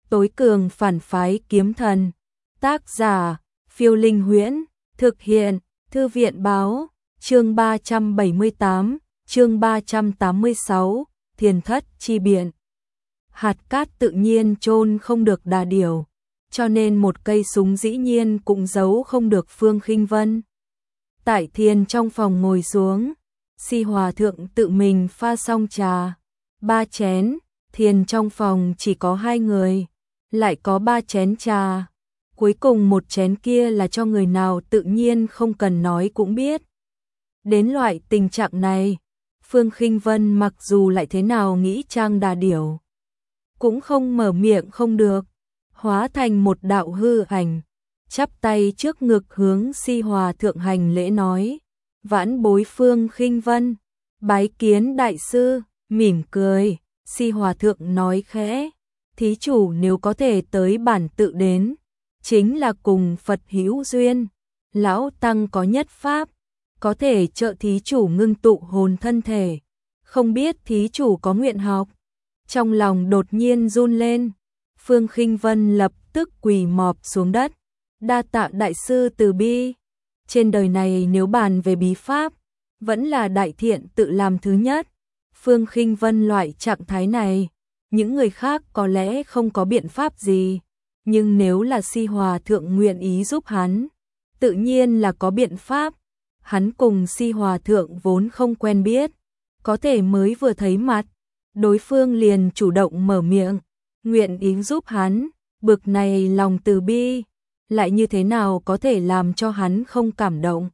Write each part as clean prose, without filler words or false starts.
tối cường phản phái kiếm thần. Tác giả, Phiêu Linh Huyễn, thực hiện, Thư viện báo, chương 378, chương 386, Thiền thất chi biện. Hạt cát tự nhiên chôn không được đà điểu, cho nên một cây súng dĩ nhiên cũng giấu không được Phương Khinh Vân. Tại thiền trong phòng ngồi xuống, Si Hòa Thượng tự mình pha xong trà, 3 chén, thiền trong phòng chỉ có 2 người, lại có 3 chén trà. Cuối cùng một chén kia là cho người nào tự nhiên không cần nói cũng biết. Đến loại tình trạng này, Phương Khinh Vân mặc dù lại thế nào nghĩ trang đà điểu, cũng không mở miệng không được, hóa thành một đạo hư ảnh, chắp tay trước ngực hướng Si Hòa Thượng hành lễ nói: "Vãn bối Phương Khinh Vân, bái kiến đại sư." Mỉm cười, Si Hòa Thượng nói khẽ: "Thí chủ nếu có thể tới bản tự đến, chính là cùng Phật hữu duyên, lão tăng có nhất pháp, có thể trợ thí chủ ngưng tụ hồn thân thể, không biết thí chủ có nguyện học." Trong lòng đột nhiên run lên, Phương Khinh Vân lập tức quỳ mọp xuống đất, đa tạ đại sư từ bi. Trên đời này nếu bàn về bí pháp, vẫn là đại thiện tự làm thứ nhất. Phương Khinh Vân loại trạng thái này, những người khác có lẽ không có biện pháp gì, nhưng nếu là Si Hòa Thượng nguyện ý giúp hắn, tự nhiên là có biện pháp. Hắn cùng Si Hòa Thượng vốn không quen biết, có thể mới vừa thấy mặt, đối phương liền chủ động mở miệng, nguyện ý giúp hắn, bực này lòng từ bi, lại như thế nào có thể làm cho hắn không cảm động.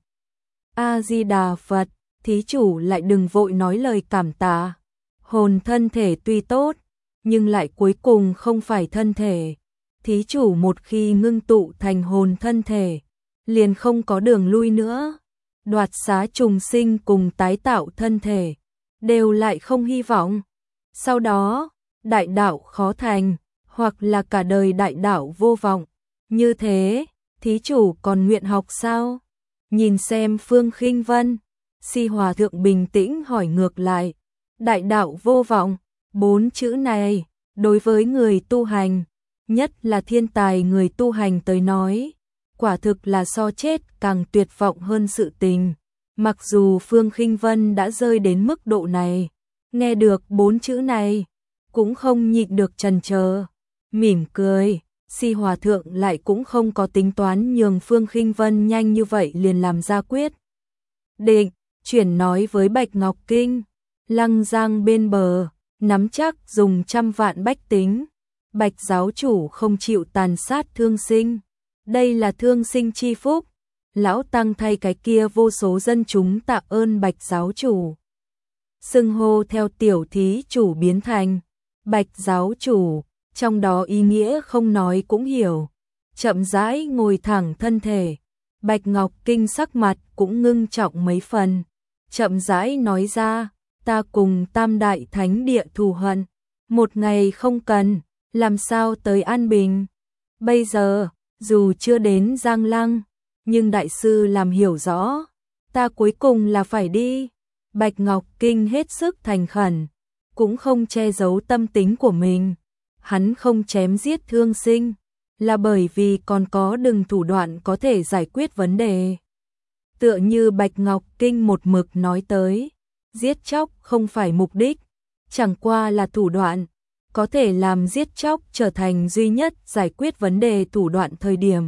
A Di Đà Phật, thí chủ lại đừng vội nói lời cảm tạ. Hồn thân thể tuy tốt, nhưng lại cuối cùng không phải thân thể. Thí chủ một khi ngưng tụ thành hồn thân thể, liền không có đường lui nữa. Đoạt xá trùng sinh cùng tái tạo thân thể, đều lại không hy vọng. Sau đó, đại đạo khó thành, hoặc là cả đời đại đạo vô vọng. Như thế, thí chủ còn nguyện học sao? Nhìn xem Phương Khinh Vân, Si Hòa Thượng bình tĩnh hỏi ngược lại. Đại đạo vô vọng, 4 chữ này, đối với người tu hành, nhất là thiên tài người tu hành tới nói, quả thực là so chết càng tuyệt vọng hơn sự tình. Mặc dù Phương Khinh Vân đã rơi đến mức độ này, nghe được 4 chữ này, cũng không nhịn được chần chờ, mỉm cười. Si Hòa Thượng lại cũng không có tính toán nhường Phương Khinh Vân nhanh như vậy liền làm ra quyết định, chuyển nói với Bạch Ngọc Kinh, Lăng Giang bên bờ, nắm chắc dùng 100 vạn bách tính, Bạch giáo chủ không chịu tàn sát thương sinh, đây là thương sinh chi phúc, lão tăng thay cái kia vô số dân chúng tạ ơn Bạch giáo chủ. Xưng hô theo tiểu thí chủ biến thành Bạch giáo chủ, trong đó ý nghĩa không nói cũng hiểu. Chậm rãi ngồi thẳng thân thể, Bạch Ngọc Kinh sắc mặt cũng ngưng trọng mấy phần, chậm rãi nói ra: "Ta cùng Tam Đại Thánh Địa thù hận, một ngày không cần, làm sao tới an bình. Bây giờ, dù chưa đến Giang Lăng, nhưng đại sư làm hiểu rõ, ta cuối cùng là phải đi." Bạch Ngọc Kinh hết sức thành khẩn, cũng không che giấu tâm tính của mình. Hắn không chém giết thương sinh, là bởi vì còn có đừng thủ đoạn có thể giải quyết vấn đề. Tựa như Bạch Ngọc Kinh một mực nói tới, giết chóc không phải mục đích, chẳng qua là thủ đoạn, có thể làm giết chóc trở thành duy nhất giải quyết vấn đề thủ đoạn thời điểm.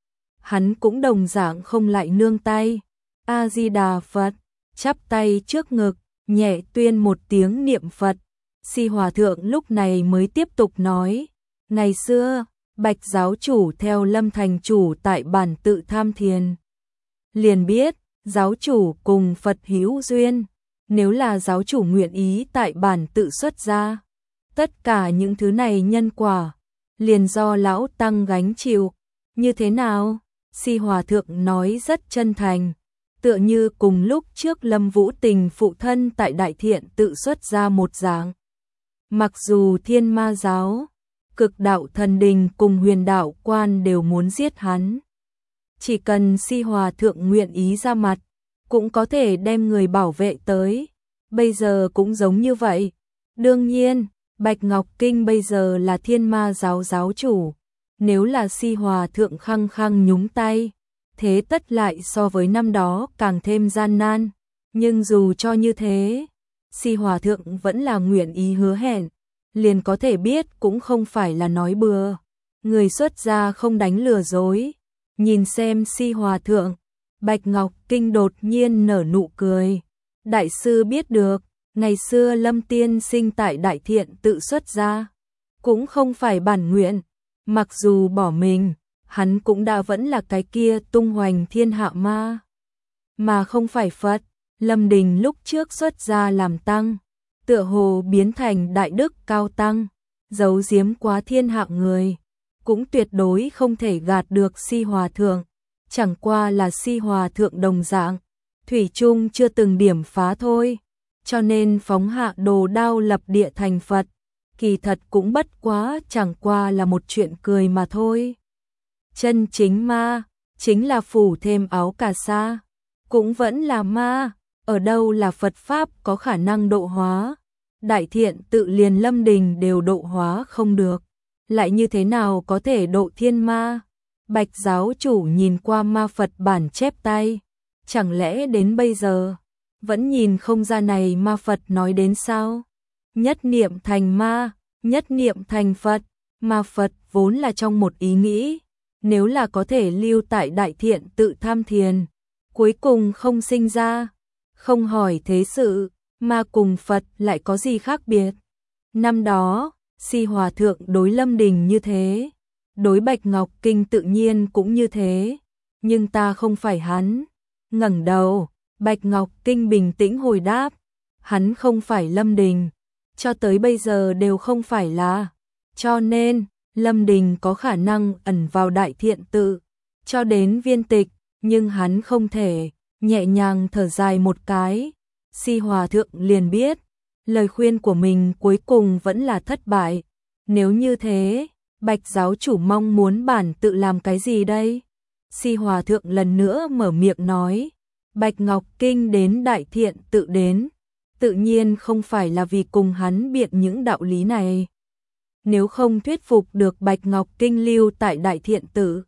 Hắn cũng đồng dạng không lại nương tay. A Di Đà Phật, chắp tay trước ngực, nhẹ tuyên một tiếng niệm Phật. Si Hòa Thượng lúc này mới tiếp tục nói: "Ngày xưa, Bạch giáo chủ theo Lâm thành chủ tại bản tự tham thiền, liền biết giáo chủ cùng Phật hữu duyên, nếu là giáo chủ nguyện ý tại bản tự xuất ra, tất cả những thứ này nhân quả liền do lão tăng gánh chịu. Như thế nào?" Si Hòa Thượng nói rất chân thành, tựa như cùng lúc trước Lâm Vũ Tình phụ thân tại Đại Thiện tự xuất ra một dạng. Mặc dù Thiên Ma giáo, Cực Đạo Thần Đình cùng Huyền Đạo Quan đều muốn giết hắn, chỉ cần Si Hòa Thượng nguyện ý ra mặt, cũng có thể đem người bảo vệ tới. Bây giờ cũng giống như vậy. Đương nhiên, Bạch Ngọc Kinh bây giờ là Thiên Ma giáo giáo chủ, nếu là Si Hòa thượng khăng khăng nhúng tay, thế tất lại so với năm đó càng thêm gian nan, nhưng dù cho như thế, Si Hòa thượng vẫn là nguyện ý hứa hẹn, liền có thể biết cũng không phải là nói bừa, người xuất gia không đánh lừa dối. Nhìn xem Si Hòa thượng, Bạch Ngọc Kinh đột nhiên nở nụ cười. Đại sư biết được, ngày xưa Lâm tiên sinh tại Đại Thiện tự xuất gia, cũng không phải bản nguyện, mặc dù bỏ mình, hắn cũng đã vẫn là cái kia tung hoành thiên hạ ma, mà không phải Phật. Lâm Đình lúc trước xuất gia làm tăng, tựa hồ biến thành đại đức cao tăng, giấu giếm quá thiên hạ người, cũng tuyệt đối không thể gạt được Si Hòa thượng, chẳng qua là Si Hòa thượng đồng dạng, thủy chung chưa từng điểm phá thôi, cho nên phóng hạ đồ đao lập địa thành Phật, kỳ thật cũng bất quá chẳng qua là một chuyện cười mà thôi. Chân chính ma, chính là phủ thêm áo cà sa, cũng vẫn là ma, ở đâu là Phật Pháp có khả năng độ hóa, Đại Thiện tự liền Lâm Đình đều độ hóa không được, lại như thế nào có thể độ thiên ma. Bạch giáo chủ nhìn qua ma Phật bản chép tay, chẳng lẽ đến bây giờ vẫn nhìn không ra này ma Phật nói đến sao? Nhất niệm thành ma, nhất niệm thành Phật, ma Phật vốn là trong một ý nghĩ, nếu là có thể lưu tại Đại Thiện tự tham thiền, cuối cùng không sinh ra, không hỏi thế sự, ma cùng Phật lại có gì khác biệt? Năm đó, Si Hòa thượng đối Lâm Đình như thế, đối Bạch Ngọc Kinh tự nhiên cũng như thế, nhưng ta không phải hắn. Ngẩng đầu, Bạch Ngọc Kinh bình tĩnh hồi đáp, hắn không phải Lâm Đình, cho tới bây giờ đều không phải là, cho nên Lâm Đình có khả năng ẩn vào Đại Thiện tự, cho đến viên tịch, nhưng hắn không thể. Nhẹ nhàng thở dài một cái, Si Hòa thượng liền biết, lời khuyên của mình cuối cùng vẫn là thất bại. Nếu như thế, Bạch giáo chủ mong muốn bản tự làm cái gì đây? Si Hòa thượng lần nữa mở miệng nói, Bạch Ngọc Kinh đến Đại Thiện tự đến, tự nhiên không phải là vì cùng hắn biện những đạo lý này. Nếu không thuyết phục được Bạch Ngọc Kinh lưu tại Đại Thiện tự,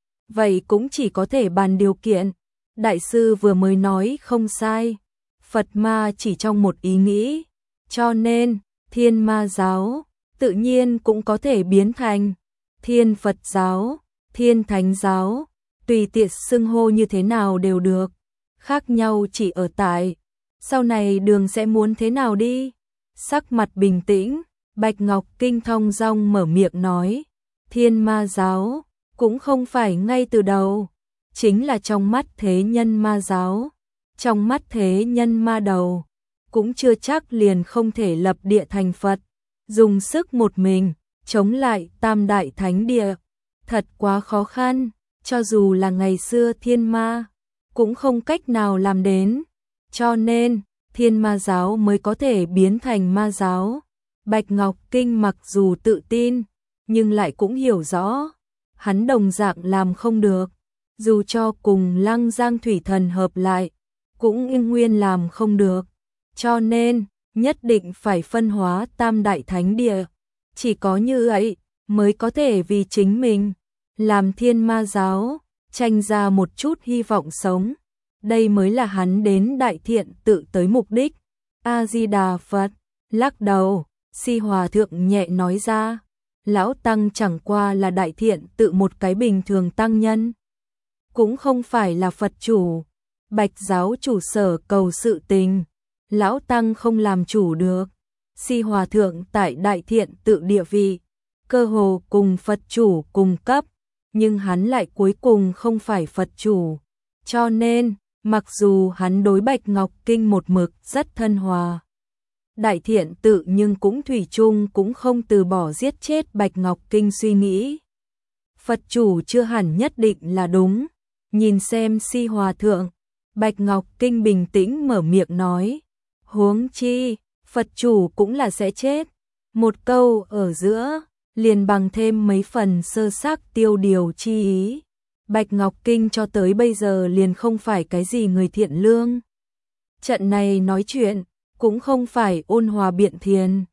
vậy cũng chỉ có thể bàn điều kiện. Đại sư vừa mới nói không sai, Phật ma chỉ trong một ý nghĩ, cho nên Thiên Ma giáo tự nhiên cũng có thể biến thành Thiên Phật giáo, Thiên Thánh giáo, tùy tiện xưng hô như thế nào đều được, khác nhau chỉ ở tại sau này đường sẽ muốn thế nào đi. Sắc mặt bình tĩnh, Bạch Ngọc Kinh thong dong mở miệng nói, Thiên Ma giáo cũng không phải ngay từ đầu, chính là trong mắt thế nhân ma giáo, trong mắt thế nhân ma đầu, cũng chưa chắc liền không thể lập địa thành Phật, dùng sức một mình, chống lại Tam Đại Thánh Địa, thật quá khó khăn, cho dù là ngày xưa thiên ma, cũng không cách nào làm đến, cho nên, Thiên Ma giáo mới có thể biến thành ma giáo. Bạch Ngọc Kinh mặc dù tự tin, nhưng lại cũng hiểu rõ, hắn đồng dạng làm không được. Dù cho cùng Lăng Giang Thủy Thần hợp lại, cũng yên nguyên làm không được. Cho nên, nhất định phải phân hóa Tam Đại Thánh Địa. Chỉ có như vậy, mới có thể vì chính mình, làm Thiên Ma giáo, tranh ra một chút hy vọng sống. Đây mới là hắn đến Đại Thiện tự tới mục đích. A-di-đà Phật, lắc đầu, Si Hòa thượng nhẹ nói ra, lão tăng chẳng qua là Đại Thiện tự một cái bình thường tăng nhân, cũng không phải là Phật chủ. Bạch giáo chủ sở cầu sự tình, lão tăng không làm chủ được. Si Hòa thượng tại Đại Thiện tự địa vị, cơ hồ cùng Phật chủ cùng cấp, nhưng hắn lại cuối cùng không phải Phật chủ. Cho nên, mặc dù hắn đối Bạch Ngọc Kinh một mực rất thân hòa, Đại Thiện tự nhưng cũng thủy chung cũng không từ bỏ giết chết Bạch Ngọc Kinh suy nghĩ. Phật chủ chưa hẳn nhất định là đúng. Nhìn xem Si Hòa thượng, Bạch Ngọc Kinh bình tĩnh mở miệng nói, huống chi, Phật chủ cũng là sẽ chết. Một câu ở giữa, liền bằng thêm mấy phần sơ xác tiêu điều chi ý. Bạch Ngọc Kinh cho tới bây giờ liền không phải cái gì người thiện lương. Trận này nói chuyện, cũng không phải ôn hòa biện thiền.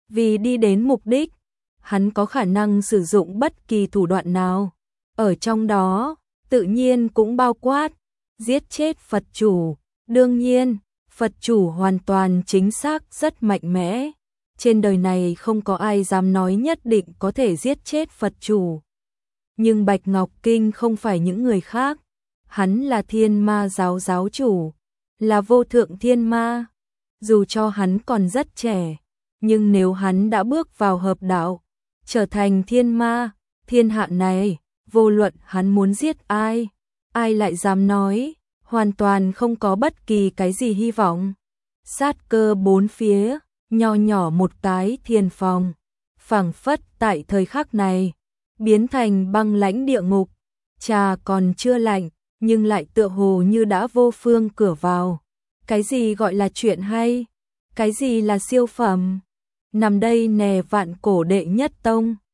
Vì đi đến mục đích, hắn có khả năng sử dụng bất kỳ thủ đoạn nào. Ở trong đó, tự nhiên cũng bao quát giết chết Phật chủ. Đương nhiên, Phật chủ hoàn toàn chính xác rất mạnh mẽ. Trên đời này không có ai dám nói nhất định có thể giết chết Phật chủ. Nhưng Bạch Ngọc Kinh không phải những người khác. Hắn là Thiên Ma giáo giáo chủ, là vô thượng thiên ma. Dù cho hắn còn rất trẻ, nhưng nếu hắn đã bước vào hợp đạo, trở thành thiên ma, thiên hạ này, vô luận hắn muốn giết ai, ai lại dám nói, hoàn toàn không có bất kỳ cái gì hy vọng. Sát cơ bốn phía, nho nhỏ một cái thiền phòng, phảng phất tại thời khắc này, biến thành băng lãnh địa ngục. Trà còn chưa lạnh, nhưng lại tựa hồ như đã vô phương cửa vào. Cái gì gọi là chuyện hay? Cái gì là siêu phẩm? Nằm đây nè vạn cổ đệ nhất tông.